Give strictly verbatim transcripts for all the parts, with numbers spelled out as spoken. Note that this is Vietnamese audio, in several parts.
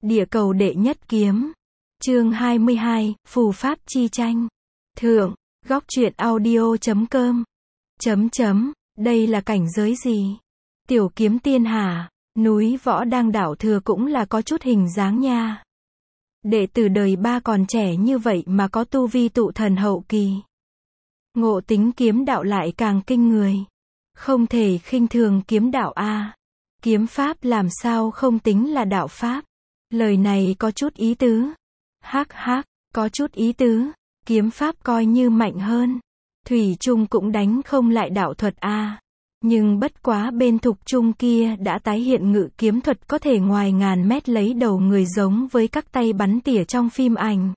Địa cầu đệ nhất kiếm. Chương hai mươi hai, Phù pháp chi tranh. Thượng, góc truyện audio chấm com. Chấm chấm, đây là cảnh giới gì? Tiểu kiếm tiên hả? Núi Võ Đang đạo thừa cũng là có chút hình dáng nha. Đệ tử đời ba còn trẻ như vậy mà có tu vi tụ thần hậu kỳ. Ngộ tính kiếm đạo lại càng kinh người. Không thể khinh thường kiếm đạo a. Kiếm pháp làm sao không tính là đạo pháp? Lời này có chút ý tứ. Hắc hắc, có chút ý tứ. Kiếm pháp coi như mạnh hơn. Thủy chung cũng đánh không lại đạo thuật a. Nhưng bất quá bên thục trung kia đã tái hiện ngự kiếm thuật có thể ngoài ngàn mét lấy đầu người giống với các tay bắn tỉa trong phim ảnh.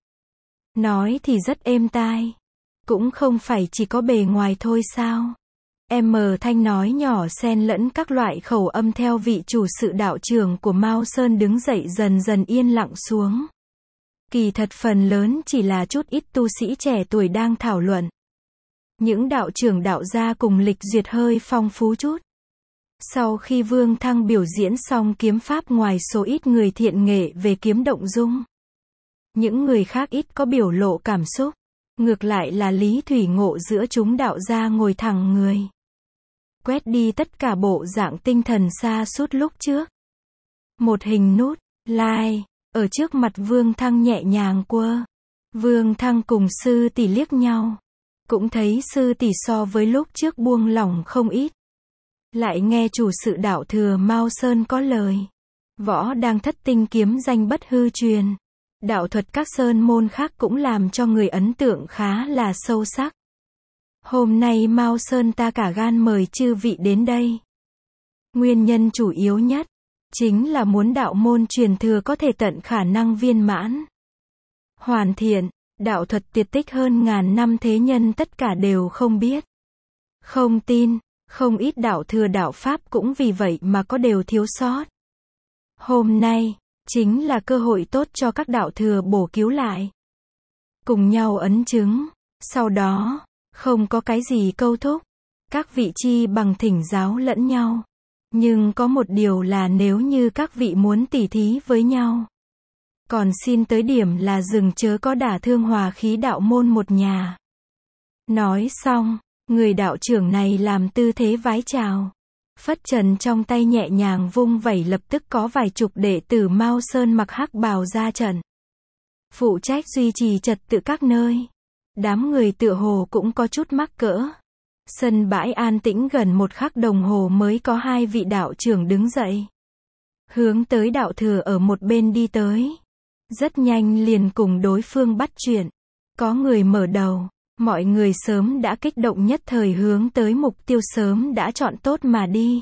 Nói thì rất êm tai. Cũng không phải chỉ có bề ngoài thôi sao? M Thanh nói nhỏ xen lẫn các loại khẩu âm theo vị chủ sự đạo trưởng của Mao Sơn đứng dậy dần dần yên lặng xuống. Kỳ thật phần lớn chỉ là chút ít tu sĩ trẻ tuổi đang thảo luận. Những đạo trưởng đạo gia cùng lịch duyệt hơi phong phú chút. Sau khi Vương Thăng biểu diễn xong kiếm pháp ngoài số ít người thiện nghệ về kiếm động dung. Những người khác ít có biểu lộ cảm xúc. Ngược lại là Lý Thủy Ngộ giữa chúng đạo gia ngồi thẳng người. Quét đi tất cả bộ dạng tinh thần xa suốt lúc trước. Một hình nút, like, ở trước mặt Vương Thăng nhẹ nhàng quơ. Vương Thăng cùng sư tỷ liếc nhau. Cũng thấy sư tỷ so với lúc trước buông lỏng không ít. Lại nghe chủ sự đạo thừa Mao Sơn có lời. Võ đang thất tinh kiếm danh bất hư truyền. Đạo thuật các sơn môn khác cũng làm cho người ấn tượng khá là sâu sắc. Hôm nay Mao Sơn ta cả gan mời chư vị đến đây. Nguyên nhân chủ yếu nhất, chính là muốn đạo môn truyền thừa có thể tận khả năng viên mãn. Hoàn thiện, đạo thuật tuyệt tích hơn ngàn năm thế nhân tất cả đều không biết. Không tin, không ít đạo thừa đạo pháp cũng vì vậy mà có đều thiếu sót. Hôm nay, chính là cơ hội tốt cho các đạo thừa bổ cứu lại. Cùng nhau ấn chứng, sau đó, không có cái gì câu thúc. Các vị chi bằng thỉnh giáo lẫn nhau. Nhưng có một điều là nếu như các vị muốn tỉ thí với nhau. Còn xin tới điểm là dừng chớ có đả thương hòa khí đạo môn một nhà. Nói xong, người đạo trưởng này làm tư thế vái chào. Phất trần trong tay nhẹ nhàng vung vẩy lập tức có vài chục đệ tử Mao Sơn mặc hắc bào ra trận. Phụ trách duy trì trật tự các nơi. Đám người tựa hồ cũng có chút mắc cỡ. Sân bãi an tĩnh gần một khắc đồng hồ mới có hai vị đạo trưởng đứng dậy. Hướng tới đạo thừa ở một bên đi tới. Rất nhanh liền cùng đối phương bắt chuyện. Có người mở đầu. Mọi người sớm đã kích động nhất thời hướng tới mục tiêu sớm đã chọn tốt mà đi.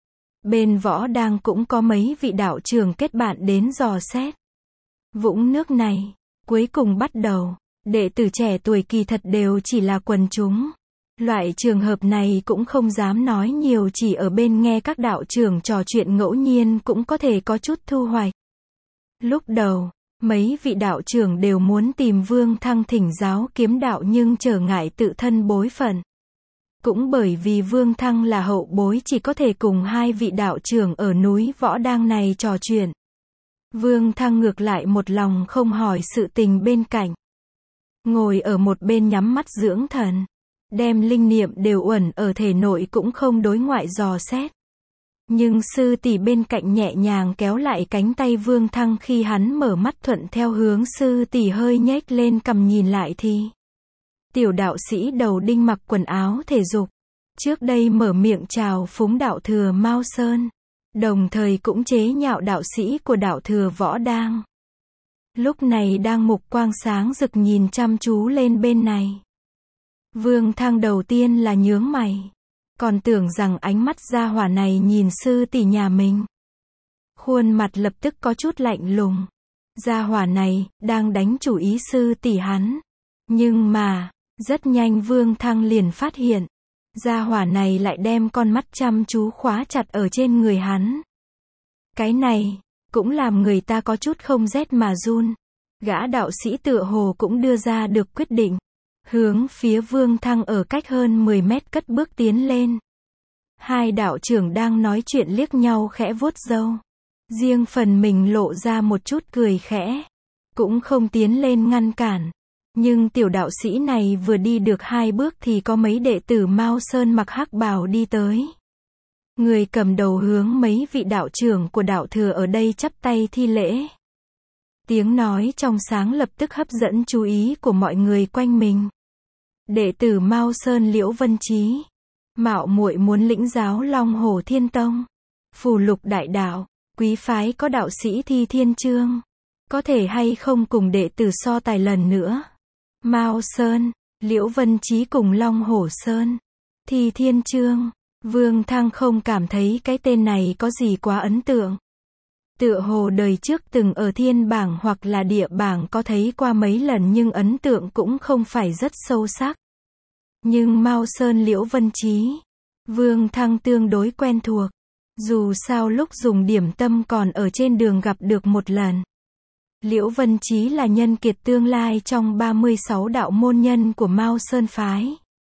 Bên Võ Đang cũng có mấy vị đạo trưởng kết bạn đến dò xét. Vũng nước này, cuối cùng bắt đầu. Đệ tử trẻ tuổi kỳ thật đều chỉ là quần chúng. Loại trường hợp này cũng không dám nói nhiều, chỉ ở bên nghe các đạo trưởng trò chuyện ngẫu nhiên cũng có thể có chút thu hoạch. Lúc đầu, mấy vị đạo trưởng đều muốn tìm Vương Thăng thỉnh giáo kiếm đạo nhưng trở ngại tự thân bối phận. Cũng bởi vì Vương Thăng là hậu bối chỉ có thể cùng hai vị đạo trưởng ở núi Võ Đang này trò chuyện. Vương Thăng ngược lại một lòng không hỏi sự tình bên cạnh. Ngồi ở một bên nhắm mắt dưỡng thần. Đem linh niệm đều uẩn ở thể nội cũng không đối ngoại dò xét. Nhưng sư tỷ bên cạnh nhẹ nhàng kéo lại cánh tay Vương Thăng khi hắn mở mắt thuận theo hướng sư tỷ hơi nhếch lên cằm nhìn lại thì. Tiểu đạo sĩ đầu đinh mặc quần áo thể dục. Trước đây mở miệng chào phúng đạo thừa Mao Sơn. Đồng thời cũng chế nhạo đạo sĩ của đạo thừa Võ Đang. Lúc này đang mục quang sáng rực nhìn chăm chú lên bên này. Vương Thăng đầu tiên là nhướng mày. Còn tưởng rằng ánh mắt gia hỏa này nhìn sư tỷ nhà mình. Khuôn mặt lập tức có chút lạnh lùng. Gia hỏa này, đang đánh chủ ý sư tỷ hắn. Nhưng mà, rất nhanh Vương Thăng liền phát hiện. Gia hỏa này lại đem con mắt chăm chú khóa chặt ở trên người hắn. Cái này, cũng làm người ta có chút không rét mà run. Gã đạo sĩ tựa hồ cũng đưa ra được quyết định. Hướng phía Vương Thăng ở cách hơn mười mét cất bước tiến lên. Hai đạo trưởng đang nói chuyện liếc nhau khẽ vuốt râu. Riêng phần mình lộ ra một chút cười khẽ, cũng không tiến lên ngăn cản. Nhưng tiểu đạo sĩ này vừa đi được hai bước thì có mấy đệ tử Mao Sơn mặc hắc bào đi tới. Người cầm đầu hướng mấy vị đạo trưởng của đạo thừa ở đây chắp tay thi lễ. Tiếng nói trong sáng lập tức hấp dẫn chú ý của mọi người quanh mình. Đệ tử Mao Sơn Liễu Vân Chí, mạo muội muốn lĩnh giáo Long Hổ Thiên Tông, phù lục đại đạo, quý phái có đạo sĩ Thi Thiên Chương, có thể hay không cùng đệ tử so tài lần nữa. Mao Sơn, Liễu Vân Chí cùng Long Hổ Sơn, Thi Thiên Chương, Vương Thăng không cảm thấy cái tên này có gì quá ấn tượng. Tựa hồ đời trước từng ở thiên bảng hoặc là địa bảng có thấy qua mấy lần nhưng ấn tượng cũng không phải rất sâu sắc. Nhưng Mao Sơn Liễu Vân Chí, Vương Thăng tương đối quen thuộc. Dù sao lúc dùng điểm tâm còn ở trên đường gặp được một lần. Liễu Vân Chí là nhân kiệt tương lai trong ba mươi sáu đạo môn nhân của Mao Sơn Phái.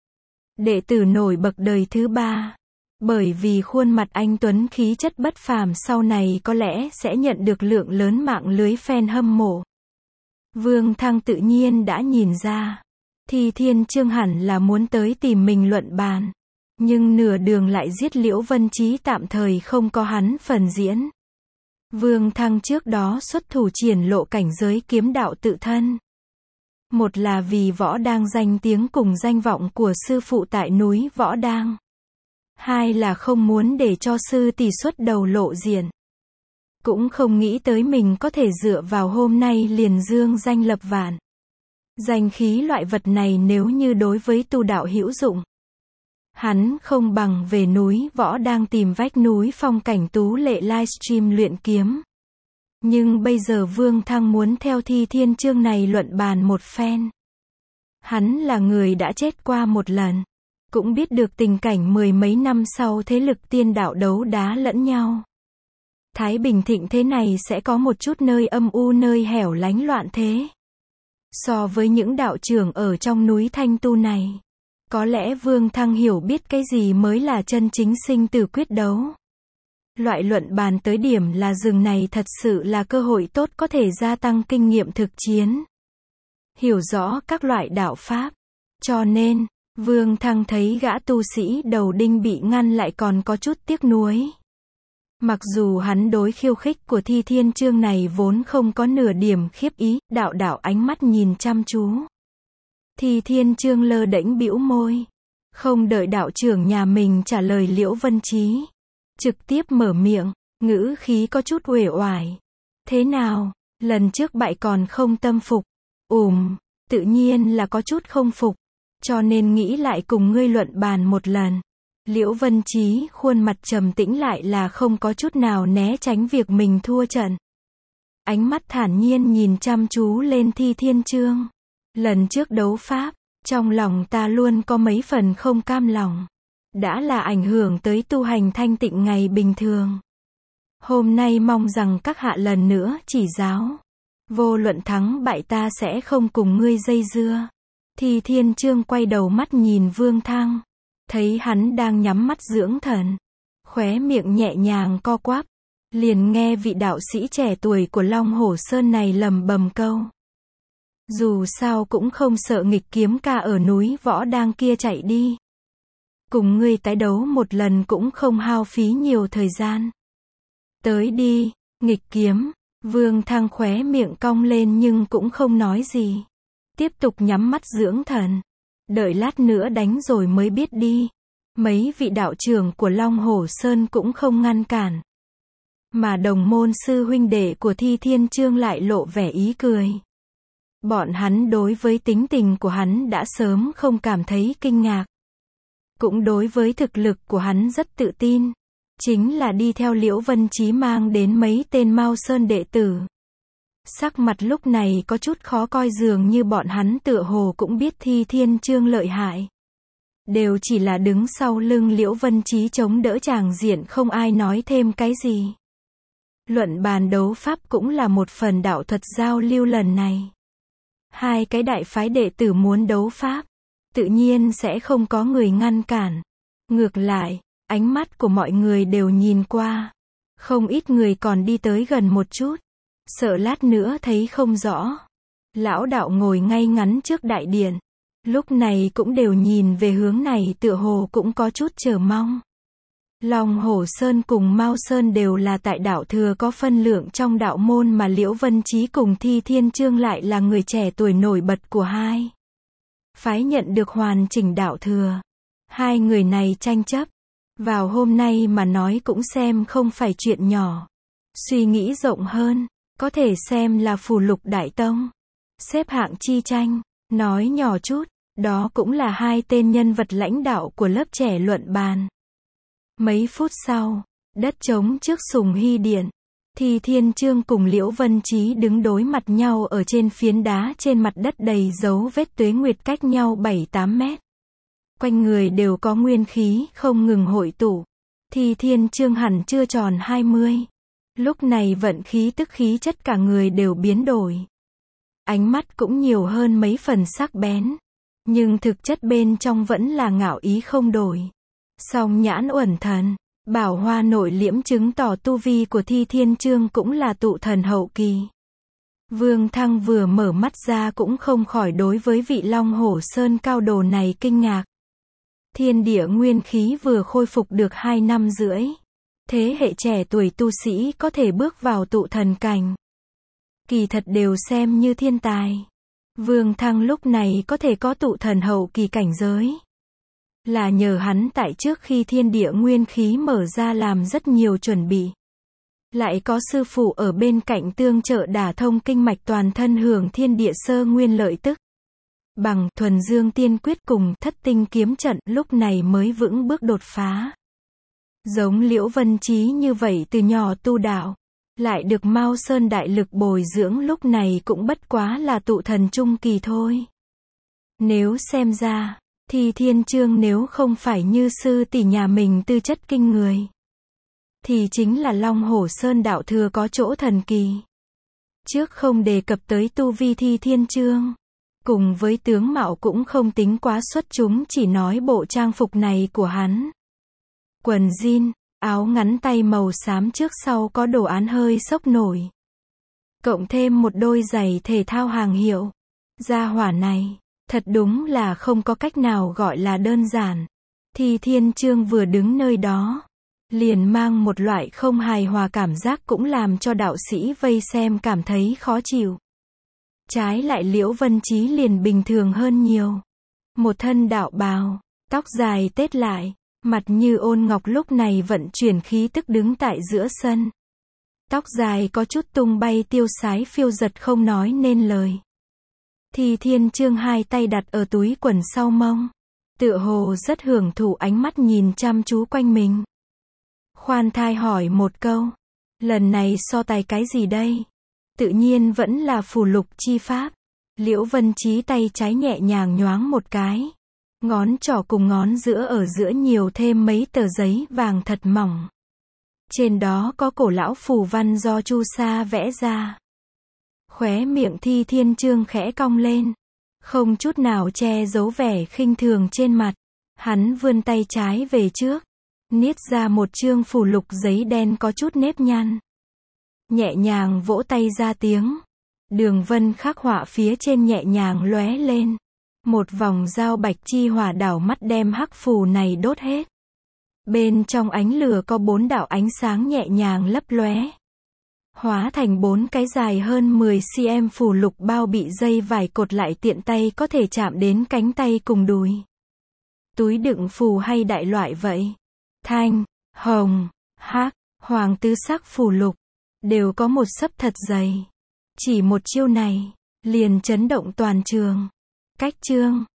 Đệ tử nổi bậc đời thứ ba. Bởi vì khuôn mặt anh tuấn khí chất bất phàm sau này có lẽ sẽ nhận được lượng lớn mạng lưới fan hâm mộ. Vương Thăng tự nhiên đã nhìn ra. Thi Thiên Chương hẳn là muốn tới tìm mình luận bàn. Nhưng nửa đường lại giết Liễu Vân Chí tạm thời không có hắn phần diễn. Vương Thăng trước đó xuất thủ triển lộ cảnh giới kiếm đạo tự thân. Một là vì Võ Đang danh tiếng cùng danh vọng của sư phụ tại núi Võ Đang. Hai là không muốn để cho sư tỷ xuất đầu lộ diện. Cũng không nghĩ tới mình có thể dựa vào hôm nay liền dương danh lập vạn. Danh khí loại vật này nếu như đối với tu đạo hữu dụng. Hắn không bằng về núi Võ Đang tìm vách núi phong cảnh tú lệ livestream luyện kiếm. Nhưng bây giờ Vương Thăng muốn theo Thi Thiên Chương này luận bàn một phen. Hắn là người đã chết qua một lần. Cũng biết được tình cảnh mười mấy năm sau thế lực tiên đạo đấu đá lẫn nhau. Thái Bình thịnh thế này sẽ có một chút nơi âm u nơi hẻo lánh loạn thế. So với những đạo trưởng ở trong núi Thanh Tu này. Có lẽ Vương Thăng hiểu biết cái gì mới là chân chính sinh tử quyết đấu. Loại luận bàn tới điểm là rừng này thật sự là cơ hội tốt có thể gia tăng kinh nghiệm thực chiến. Hiểu rõ các loại đạo pháp. Cho nên, Vương Thăng thấy gã tu sĩ đầu đinh bị ngăn lại còn có chút tiếc nuối. Mặc dù hắn đối khiêu khích của Thi Thiên Chương này vốn không có nửa điểm khiếp ý, đạo đạo ánh mắt nhìn chăm chú. Thi Thiên Chương lơ đễnh bĩu môi. Không đợi đạo trưởng nhà mình trả lời Liễu Vân Chí. Trực tiếp mở miệng, ngữ khí có chút uể oải. Thế nào, lần trước bại còn không tâm phục. Ùm, tự nhiên là có chút không phục. Cho nên nghĩ lại cùng ngươi luận bàn một lần. Liễu Vân Chí khuôn mặt trầm tĩnh lại là không có chút nào né tránh việc mình thua trận. Ánh mắt thản nhiên nhìn chăm chú lên Thi Thiên Chương. Lần trước đấu pháp, trong lòng ta luôn có mấy phần không cam lòng. Đã là ảnh hưởng tới tu hành thanh tịnh ngày bình thường. Hôm nay mong rằng các hạ lần nữa chỉ giáo. Vô luận thắng bại ta sẽ không cùng ngươi dây dưa. Thi Thiên Chương quay đầu mắt nhìn Vương Thăng. Thấy hắn đang nhắm mắt dưỡng thần. Khóe miệng nhẹ nhàng co quắp. Liền nghe vị đạo sĩ trẻ tuổi của Long Hổ Sơn này lầm bầm câu. Dù sao cũng không sợ nghịch kiếm ca ở núi Võ Đang kia chạy đi. Cùng ngươi tái đấu một lần cũng không hao phí nhiều thời gian. Tới đi, nghịch kiếm. Vương Thăng khóe miệng cong lên nhưng cũng không nói gì. Tiếp tục nhắm mắt dưỡng thần. Đợi lát nữa đánh rồi mới biết đi. Mấy vị đạo trưởng của Long Hổ Sơn cũng không ngăn cản. Mà đồng môn sư huynh đệ của Thi Thiên Chương lại lộ vẻ ý cười. Bọn hắn đối với tính tình của hắn đã sớm không cảm thấy kinh ngạc. Cũng đối với thực lực của hắn rất tự tin. Chính là đi theo Liễu Vân Chí mang đến mấy tên Mao Sơn đệ tử. Sắc mặt lúc này có chút khó coi dường như bọn hắn tựa hồ cũng biết Thi Thiên Chương lợi hại. Đều chỉ là đứng sau lưng Liễu Vân Chí chống đỡ tràng diện không ai nói thêm cái gì. Luận bàn đấu pháp cũng là một phần đạo thuật giao lưu lần này. Hai cái đại phái đệ tử muốn đấu pháp, tự nhiên sẽ không có người ngăn cản. Ngược lại, ánh mắt của mọi người đều nhìn qua. Không ít người còn đi tới gần một chút, sợ lát nữa thấy không rõ. Lão đạo ngồi ngay ngắn trước đại điện, lúc này cũng đều nhìn về hướng này, tựa hồ cũng có chút chờ mong. Long Hổ Sơn cùng Mao Sơn đều là tại đạo thừa có phân lượng trong đạo môn, mà Liễu Vân Chí cùng Thi Thiên Chương lại là người trẻ tuổi nổi bật của hai phái nhận được hoàn chỉnh đạo thừa. Hai người này tranh chấp vào hôm nay mà nói cũng xem không phải chuyện nhỏ. Suy nghĩ rộng hơn, có thể xem là phù lục đại tông. Xếp hạng chi tranh, nói nhỏ chút, đó cũng là hai tên nhân vật lãnh đạo của lớp trẻ luận bàn. Mấy phút sau, đất trống trước Sùng Hy Điện, Thi Thiên Chương cùng Liễu Vân Chí đứng đối mặt nhau ở trên phiến đá trên mặt đất đầy dấu vết tuế nguyệt, cách nhau bảy tám mét. Quanh người đều có nguyên khí không ngừng hội tụ. Thi Thiên Chương hẳn chưa tròn hai mươi. Lúc này vận khí tức khí chất cả người đều biến đổi. Ánh mắt cũng nhiều hơn mấy phần sắc bén. Nhưng thực chất bên trong vẫn là ngạo ý không đổi. Song nhãn uẩn thần, bảo hoa nội liễm chứng tỏ tu vi của Thi Thiên Chương cũng là tụ thần hậu kỳ. Vương Thăng vừa mở mắt ra cũng không khỏi đối với vị Long Hổ Sơn cao đồ này kinh ngạc. Thiên địa nguyên khí vừa khôi phục được hai năm rưỡi. Thế hệ trẻ tuổi tu sĩ có thể bước vào tụ thần cảnh, kỳ thật đều xem như thiên tài. Vương Thăng lúc này có thể có tụ thần hậu kỳ cảnh giới, là nhờ hắn tại trước khi thiên địa nguyên khí mở ra làm rất nhiều chuẩn bị. Lại có sư phụ ở bên cạnh tương trợ đả thông kinh mạch, toàn thân hưởng thiên địa sơ nguyên lợi tức. Bằng thuần dương tiên quyết cùng thất tinh kiếm trận, lúc này mới vững bước đột phá. Giống Liễu Vân Chí như vậy từ nhỏ tu đạo, lại được Mao Sơn đại lực bồi dưỡng, lúc này cũng bất quá là tụ thần trung kỳ thôi. Nếu xem ra, Thi Thiên Chương nếu không phải như sư tỷ nhà mình tư chất kinh người, thì chính là Long Hổ Sơn đạo thừa có chỗ thần kỳ. Trước không đề cập tới tu vi Thi Thiên Chương, cùng với tướng mạo cũng không tính quá xuất chúng, chỉ nói bộ trang phục này của hắn. Quần jean, áo ngắn tay màu xám trước sau có đồ án hơi sốc nổi. Cộng thêm một đôi giày thể thao hàng hiệu. Gia hỏa này, thật đúng là không có cách nào gọi là đơn giản. Thi Thiên Chương vừa đứng nơi đó, liền mang một loại không hài hòa cảm giác, cũng làm cho đạo sĩ vây xem cảm thấy khó chịu. Trái lại Liễu Vân Chí liền bình thường hơn nhiều. Một thân đạo bào, tóc dài tết lại, mặt như ôn ngọc, lúc này vận chuyển khí tức đứng tại giữa sân. Tóc dài có chút tung bay tiêu sái phiêu giật không nói nên lời. Thi Thiên Chương hai tay đặt ở túi quần sau mông, tựa hồ rất hưởng thụ ánh mắt nhìn chăm chú quanh mình. Khoan thai hỏi một câu, lần này so tài cái gì đây? Tự nhiên vẫn là phù lục chi pháp. Liễu Vân Chí tay trái nhẹ nhàng nhoáng một cái, ngón trỏ cùng ngón giữa ở giữa nhiều thêm mấy tờ giấy vàng thật mỏng. Trên đó có cổ lão phù văn do Chu Sa vẽ ra. Khóe miệng Thi Thiên Chương khẽ cong lên, không chút nào che giấu vẻ khinh thường trên mặt. Hắn vươn tay trái về trước, niết ra một chương phù lục giấy đen có chút nếp nhăn. Nhẹ nhàng vỗ tay ra tiếng. Đường vân khắc họa phía trên nhẹ nhàng lóe lên. Một vòng dao bạch chi hỏa đảo mắt đem hắc phù này đốt hết. Bên trong ánh lửa có bốn đạo ánh sáng nhẹ nhàng lấp lóe, hóa thành bốn cái dài hơn mười xăng-ti-mét phù lục bao bị dây vải cột lại, tiện tay có thể chạm đến cánh tay cùng đùi. Túi đựng phù hay đại loại vậy. Thanh, hồng, hắc, hoàng tứ sắc phù lục đều có một xấp thật dày. Chỉ một chiêu này liền chấn động toàn trường. Cách chương